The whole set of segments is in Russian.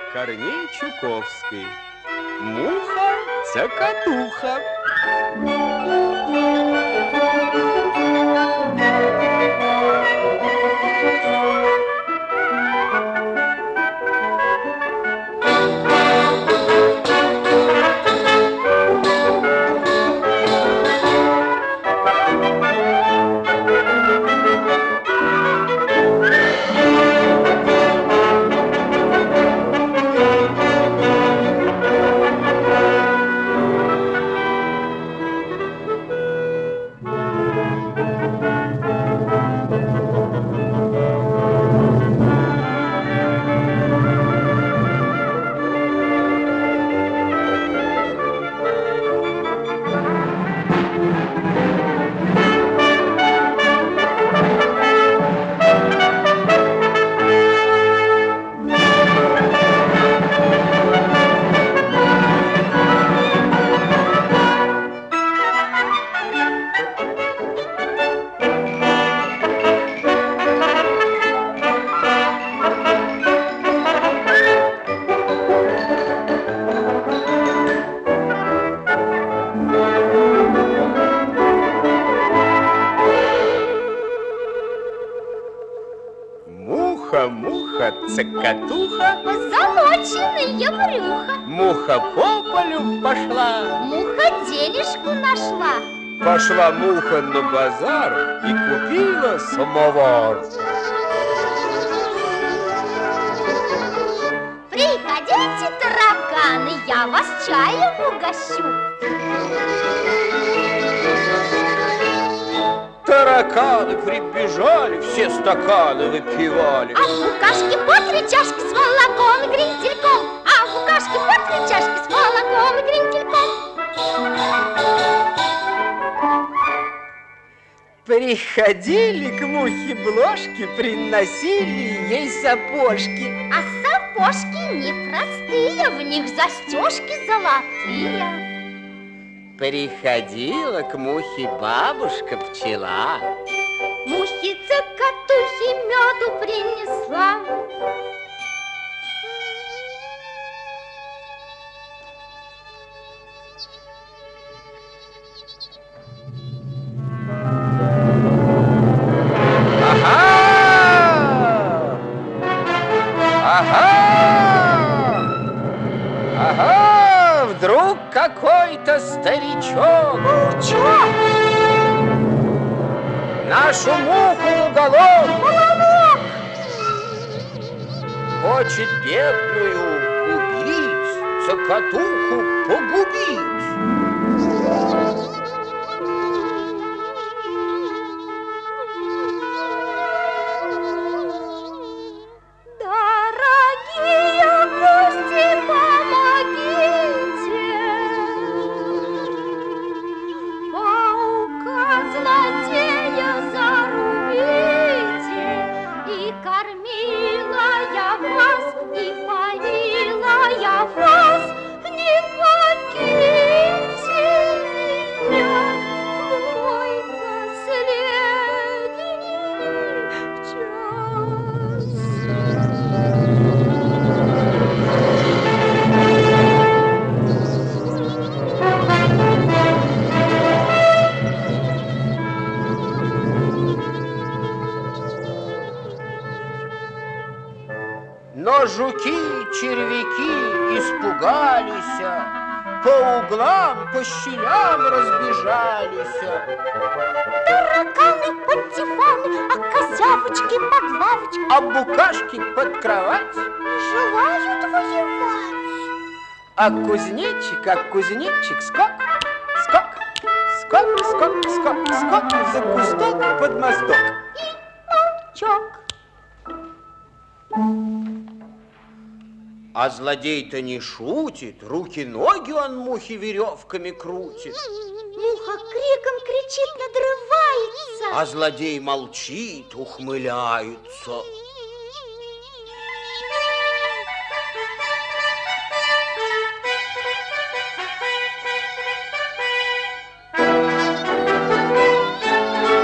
Корней Чуковский. Муха-цокотуха. Муха-цокотуха, позолоченное брюхо. Муха по полю пошла, муха денежку нашла. Пошла муха на базар и купила самовар. Приходите, тараканы, я вас чаем угощу. Тараканы прибежали, все стаканы выпивали. А в букашке по 3 чашки с молоком и гриндельком. А в букашке по 3 чашки с молоком и гриндельком. Приходили к мухе Блошке, приносили ей сапожки. А сапожки непростые, в них застежки золотые. Приходила к мухе бабушка-пчела, мухе-цокотухе меду принесла. Ага, вдруг какой-то старичок нашу муху уголок хочет бедную убить, цокотуху погубить. Но жуки, червяки испугались, по углам, по щелям разбежались. Тараканы под диваны, а козявочки под лавочки, а букашки под кровать желают воевать. А кузнечик, скок, скок, скок, скок, скок, скок, за кусток под мосток. И молчок. А злодей-то не шутит, руки-ноги он мухи веревками крутит. Муха криком кричит, надрывается. А злодей молчит, ухмыляется.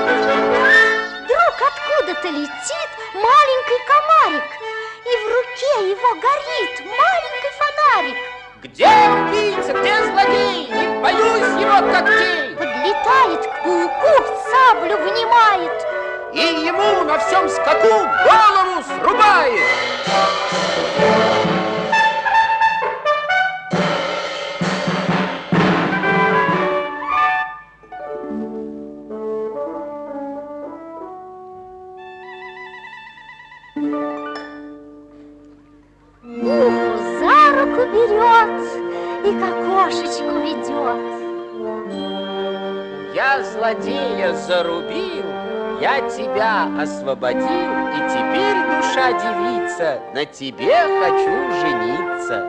Вдруг откуда-то летит маленький комарик, и в руке руке его горит маленький фонарик. Где убийца, где злодей? Не боюсь его когтей. Подлетает к пауку, саблю вынимает. И ему на всем скаку голову срубает. Муху за руку берет и к окошечку ведет. Я злодея зарубил, я тебя освободил, и теперь, душа девица, на тебе хочу жениться.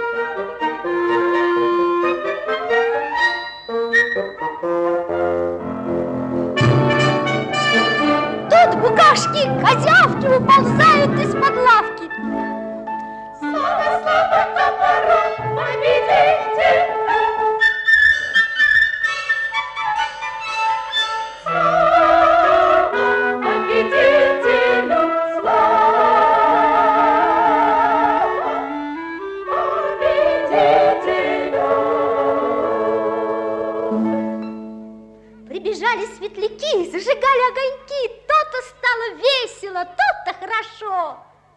Тут букашки, козявки уползают из-под лавки. Слава топором, победитель! Слава победителю! Слава победителю! Прибежали светляки, зажигали огоньки. То-то стало весело, то-то хорошо.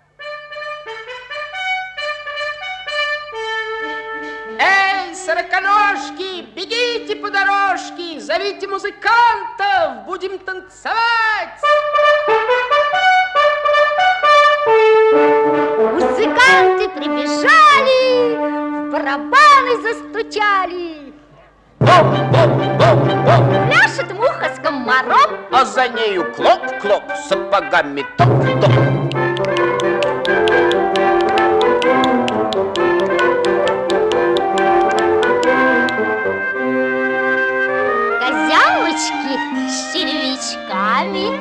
Эй, сороконожки, бегите по дорожке, зовите музыкантов, будем танцевать. Музыканты прибежали, в барабаны застучали. Боп-боп-боп-боп, Пляшет муха с комаром, а за нею клоп-клоп, сапогами топ-топ. козявочки с червячками,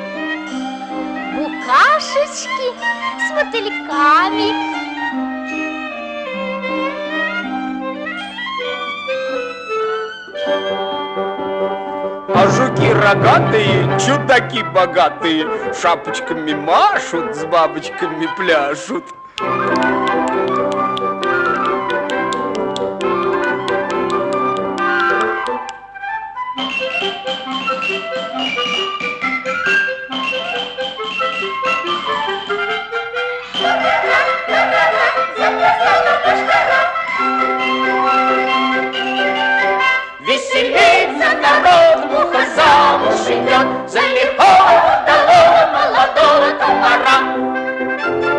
букашечки с мотыльками. А жуки рогатые, чудаки богатые, шапочками машут, с бабочками пляшут. Веселится народ, муха замуж идет за лихого долого молодого комара.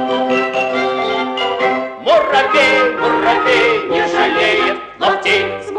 Муравей, муравей не жалеет, но птиц